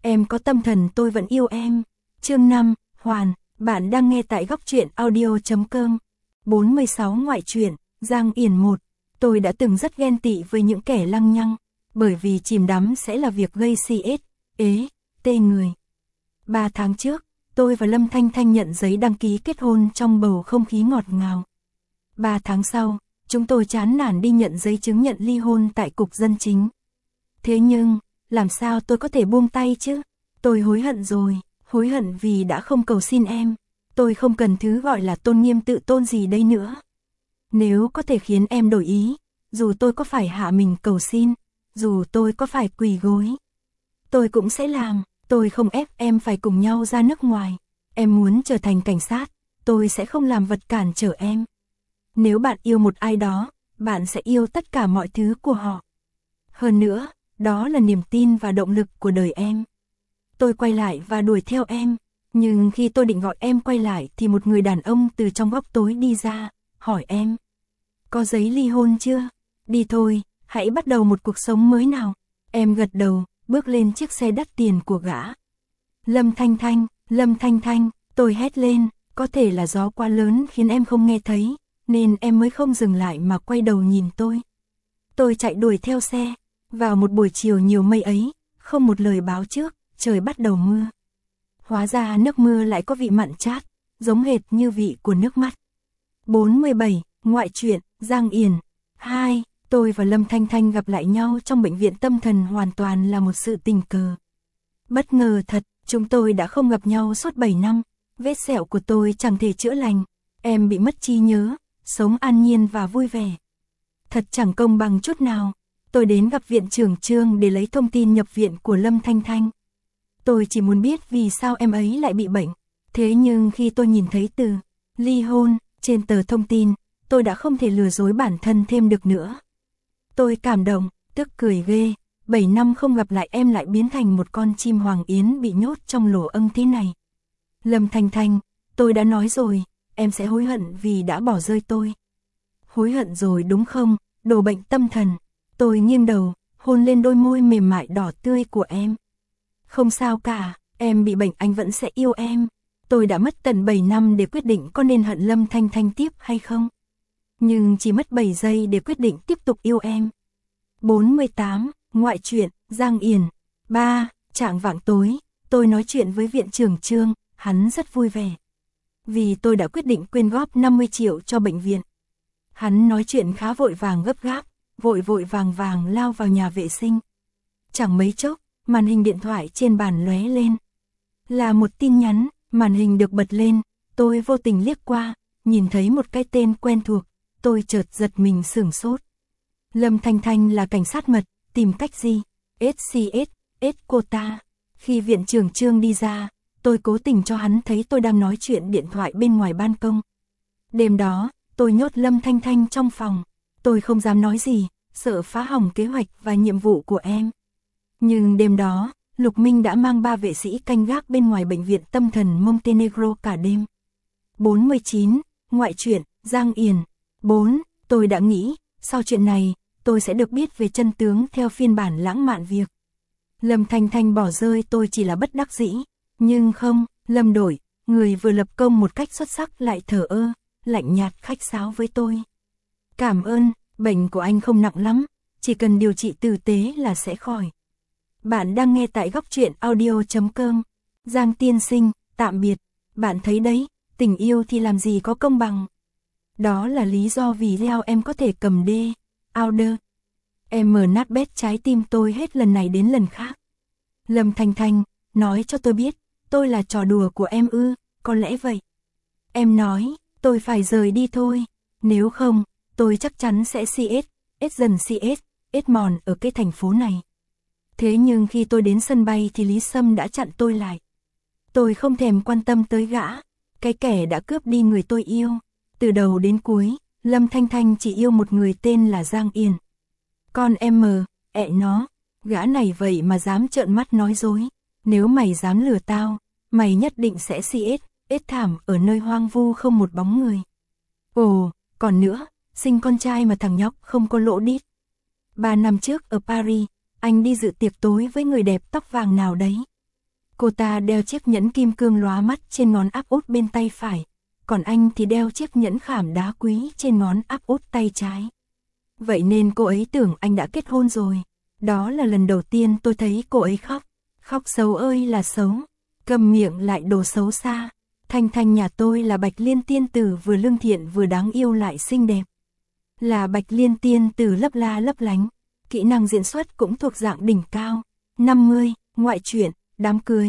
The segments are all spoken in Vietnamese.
Em có tâm thần tôi vẫn yêu em. Chương 5, Hoàn, bạn đang nghe tại góc truyện audio.com. 46 ngoại truyện, Giang Yển 1. Tôi đã từng rất ghen tị với những kẻ lăng nhăng, bởi vì chìm đắm sẽ là việc gây tê người. 3 tháng trước, tôi và Lâm Thanh Thanh nhận giấy đăng ký kết hôn trong bầu không khí ngọt ngào. 3 tháng sau, chúng tôi chán nản đi nhận giấy chứng nhận ly hôn tại cục dân chính. Thế nhưng, làm sao tôi có thể buông tay chứ? Tôi hối hận rồi, hối hận vì đã không cầu xin em. Tôi không cần thứ gọi là tôn nghiêm tự tôn gì đây nữa. Nếu có thể khiến em đổi ý, dù tôi có phải hạ mình cầu xin, dù tôi có phải quỳ gối, tôi cũng sẽ làm. Tôi không ép em phải cùng nhau ra nước ngoài. Em muốn trở thành cảnh sát, tôi sẽ không làm vật cản trở em. Nếu bạn yêu một ai đó, bạn sẽ yêu tất cả mọi thứ của họ. Hơn nữa, đó là niềm tin và động lực của đời em. Tôi quay lại và đuổi theo em, nhưng khi tôi định gọi em quay lại thì một người đàn ông từ trong góc tối đi ra, hỏi em: có giấy ly hôn chưa? Đi thôi, hãy bắt đầu một cuộc sống mới nào. Em gật đầu, bước lên chiếc xe đắt tiền của gã. Lâm Thanh Thanh, tôi hét lên, có thể là gió quá lớn khiến em không nghe thấy, nên em mới không dừng lại mà quay đầu nhìn tôi. Tôi chạy đuổi theo xe, vào một buổi chiều nhiều mây ấy, không một lời báo trước, trời bắt đầu mưa. Hóa ra nước mưa lại có vị mặn chát, giống hệt như vị của nước mắt. 47, ngoại truyện, Giang Yển 2, tôi và Lâm Thanh Thanh gặp lại nhau trong bệnh viện tâm thần hoàn toàn là một sự tình cờ. Bất ngờ thật, chúng tôi đã không gặp nhau suốt 7 năm, vết sẹo của tôi chẳng thể chữa lành, em bị mất trí nhớ, sống an nhiên và vui vẻ. Thật chẳng công bằng chút nào. Tôi đến gặp viện trưởng Trương để lấy thông tin nhập viện của Lâm Thanh Thanh. Tôi chỉ muốn biết vì sao em ấy lại bị bệnh. Thế nhưng khi tôi nhìn thấy từ ly hôn trên tờ thông tin, tôi đã không thể lừa dối bản thân thêm được nữa. Tôi cảm động, tức cười ghê. 7 năm không gặp lại em lại biến thành một con chim hoàng yến bị nhốt trong lỗ âng thế này. Lâm Thanh Thanh, tôi đã nói rồi, em sẽ hối hận vì đã bỏ rơi tôi. Hối hận rồi đúng không, đồ bệnh tâm thần. Tôi nghiêng đầu, hôn lên đôi môi mềm mại đỏ tươi của em. Không sao cả, em bị bệnh anh vẫn sẽ yêu em. Tôi đã mất tận 7 năm để quyết định có nên hận Lâm Thanh Thanh tiếp hay không. Nhưng chỉ mất 7 giây để quyết định tiếp tục yêu em. 48, ngoại truyện, Giang Yển 3, chạng vạng tối, tôi nói chuyện với viện trưởng Trương, hắn rất vui vẻ. Vì tôi đã quyết định quyên góp 50 triệu cho bệnh viện. Hắn nói chuyện khá vội vàng gấp gáp, vội vàng lao vào nhà vệ sinh. Chẳng mấy chốc, màn hình điện thoại trên bàn lóe lên. Là một tin nhắn, màn hình được bật lên, tôi vô tình liếc qua, nhìn thấy một cái tên quen thuộc, tôi chợt giật mình sửng sốt. Lâm Thanh Thanh là cảnh sát mật, tìm cách gì? SCS cô ta. Khi viện trưởng Trương đi ra, tôi cố tình cho hắn thấy tôi đang nói chuyện điện thoại bên ngoài ban công. Đêm đó, tôi nhốt Lâm Thanh Thanh trong phòng. Tôi không dám nói gì, sợ phá hỏng kế hoạch và nhiệm vụ của em. Nhưng đêm đó, Lục Minh đã mang 3 vệ sĩ canh gác bên ngoài bệnh viện tâm thần Montenegro cả đêm. 49, ngoại truyện, Giang Yển 4, tôi đã nghĩ, sau chuyện này, tôi sẽ được biết về chân tướng theo phiên bản lãng mạn việc. Lâm Thanh Thanh bỏ rơi tôi chỉ là bất đắc dĩ. Nhưng không, Lâm đổi, người vừa lập công một cách xuất sắc lại thờ ơ, lạnh nhạt khách sáo với tôi. Cảm ơn, bệnh của anh không nặng lắm, chỉ cần điều trị tử tế là sẽ khỏi. Bạn đang nghe tại góc truyện audio.com. Giang tiên sinh, tạm biệt. Bạn thấy đấy, tình yêu thì làm gì có công bằng. Đó là lý do vì leo em có thể cầm order. Em mở nát bét trái tim tôi hết lần này đến lần khác. Lâm Thanh Thanh, nói cho tôi biết, tôi là trò đùa của em ư, có lẽ vậy. Em nói, tôi phải rời đi thôi, nếu không, tôi chắc chắn sẽ CS mòn ở cái thành phố này. Thế nhưng khi tôi đến sân bay thì Lý Sâm đã chặn tôi lại. Tôi không thèm quan tâm tới gã, cái kẻ đã cướp đi người tôi yêu. Từ đầu đến cuối, Lâm Thanh Thanh chỉ yêu một người tên là Giang Yển. Con em nó, gã này vậy mà dám trợn mắt nói dối. Nếu mày dám lừa tao, mày nhất định sẽ thảm ở nơi hoang vu không một bóng người. Ồ, còn nữa, sinh con trai mà thằng nhóc không có lỗ đít. 3 năm trước ở Paris, anh đi dự tiệc tối với người đẹp tóc vàng nào đấy. Cô ta đeo chiếc nhẫn kim cương lóa mắt trên ngón áp út bên tay phải, còn anh thì đeo chiếc nhẫn khảm đá quý trên ngón áp út tay trái. Vậy nên cô ấy tưởng anh đã kết hôn rồi. Đó là lần đầu tiên tôi thấy cô ấy khóc. Khóc xấu ơi là xấu. Câm miệng lại đồ xấu xa. Thanh Thanh nhà tôi là Bạch Liên tiên tử vừa lương thiện vừa đáng yêu lại xinh đẹp. Là Bạch Liên tiên tử lấp la lấp lánh. Kỹ năng diễn xuất cũng thuộc dạng đỉnh cao. 50, ngoại truyện, đám cưới.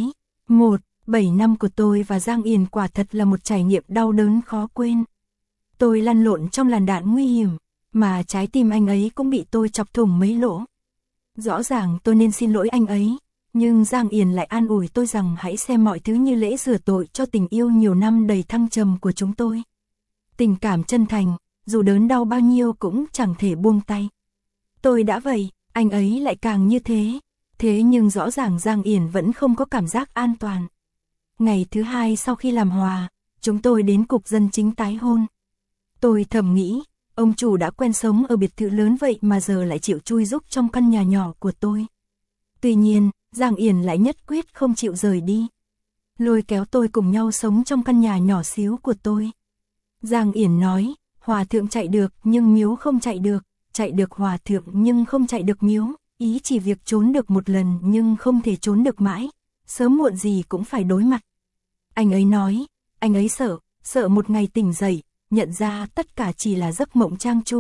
7 năm của tôi và Giang Yển quả thật là một trải nghiệm đau đớn khó quên. Tôi lăn lộn trong làn đạn nguy hiểm, mà trái tim anh ấy cũng bị tôi chọc thủng mấy lỗ. Rõ ràng tôi nên xin lỗi anh ấy, nhưng Giang Yển lại an ủi tôi rằng hãy xem mọi thứ như lễ rửa tội cho tình yêu nhiều năm đầy thăng trầm của chúng tôi. Tình cảm chân thành, dù đớn đau bao nhiêu cũng chẳng thể buông tay. Tôi đã vậy, anh ấy lại càng như thế. Thế nhưng rõ ràng Giang Yển vẫn không có cảm giác an toàn. Ngày thứ 2 sau khi làm hòa, chúng tôi đến cục dân chính tái hôn. Tôi thầm nghĩ, ông chủ đã quen sống ở biệt thự lớn vậy mà giờ lại chịu chui rúc trong căn nhà nhỏ của tôi. Tuy nhiên, Giang Yển lại nhất quyết không chịu rời đi. Lôi kéo tôi cùng nhau sống trong căn nhà nhỏ xíu của tôi. Giang Yển nói, hòa thượng chạy được nhưng miếu không chạy được hòa thượng nhưng không chạy được miếu. Ý chỉ việc trốn được một lần nhưng không thể trốn được mãi, sớm muộn gì cũng phải đối mặt. Anh ấy nói, anh ấy sợ một ngày tỉnh dậy, nhận ra tất cả chỉ là giấc mộng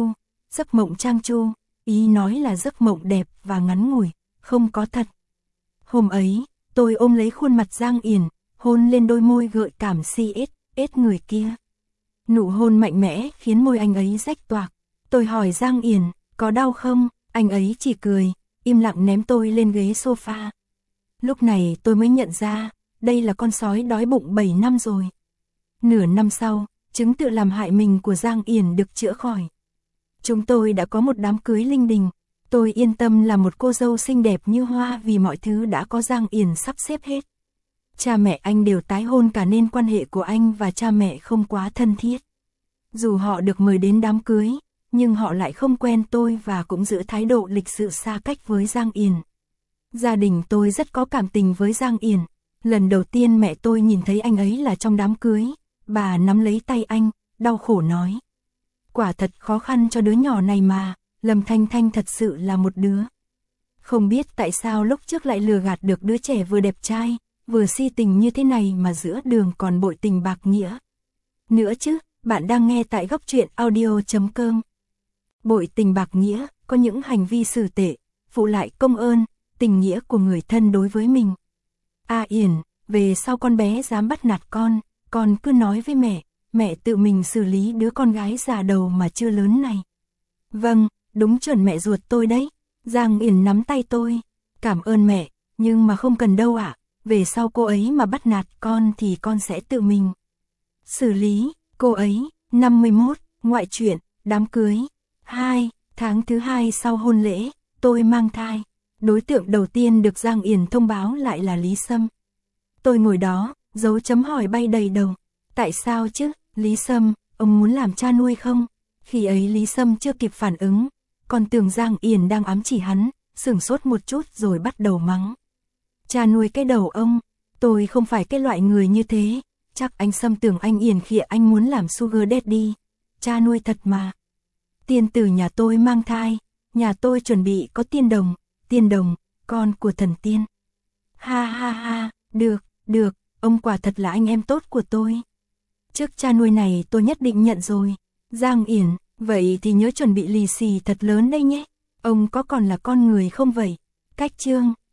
trang chu, ý nói là giấc mộng đẹp và ngắn ngủi, không có thật. Hôm ấy, tôi ôm lấy khuôn mặt Giang Yển, hôn lên đôi môi gợi cảm ết người kia. Nụ hôn mạnh mẽ khiến môi anh ấy rách toạc. Tôi hỏi Giang Yển, có đau không? Anh ấy chỉ cười, im lặng ném tôi lên ghế sofa. Lúc này tôi mới nhận ra, đây là con sói đói bụng 7 năm rồi. Nửa năm sau, chứng tự làm hại mình của Giang Yển được chữa khỏi. Chúng tôi đã có một đám cưới linh đình. Tôi yên tâm là một cô dâu xinh đẹp như hoa vì mọi thứ đã có Giang Yển sắp xếp hết. Cha mẹ anh đều tái hôn cả nên quan hệ của anh và cha mẹ không quá thân thiết. Dù họ được mời đến đám cưới, nhưng họ lại không quen tôi và cũng giữ thái độ lịch sự xa cách với Giang Yển. Gia đình tôi rất có cảm tình với Giang Yển. Lần đầu tiên mẹ tôi nhìn thấy anh ấy là trong đám cưới, bà nắm lấy tay anh, đau khổ nói. Quả thật khó khăn cho đứa nhỏ này mà, Lâm Thanh Thanh thật sự là một đứa. Không biết tại sao lúc trước lại lừa gạt được đứa trẻ vừa đẹp trai, vừa si tình như thế này mà giữa đường còn bội tình bạc nghĩa. Nữa chứ, bạn đang nghe tại Góc Truyện Audio.com. Bội tình bạc nghĩa, có những hành vi xử tệ, phụ lại công ơn, tình nghĩa của người thân đối với mình. Yển, về sau con bé dám bắt nạt con cứ nói với mẹ tự mình xử lý đứa con gái già đầu mà chưa lớn này. Vâng, đúng chuẩn mẹ ruột tôi đấy. Giang Yển nắm tay tôi. Cảm ơn mẹ, nhưng mà không cần đâu ạ. Về sau cô ấy mà bắt nạt con thì con sẽ tự mình xử lý cô ấy. 51, ngoại truyện, đám cưới. 2, tháng thứ 2 sau hôn lễ, tôi mang thai. Đối tượng đầu tiên được Giang Yển thông báo lại là Lý Sâm. Tôi ngồi đó, dấu chấm hỏi bay đầy đầu. Tại sao chứ, Lý Sâm, ông muốn làm cha nuôi không? Khi ấy Lý Sâm chưa kịp phản ứng, còn tưởng Giang Yển đang ám chỉ hắn, sửng sốt một chút rồi bắt đầu mắng. Cha nuôi cái đầu ông, tôi không phải cái loại người như thế, chắc anh Sâm tưởng anh Yển khịa anh muốn làm sugar daddy. Cha nuôi thật mà. Tiên tử nhà tôi mang thai, nhà tôi chuẩn bị có tiên đồng, con của thần tiên. Ha ha ha, được, ông quả thật là anh em tốt của tôi. Trước cha nuôi này tôi nhất định nhận rồi. Giang Yển, vậy thì nhớ chuẩn bị lì xì thật lớn đây nhé. Ông có còn là con người không vậy? Cách chương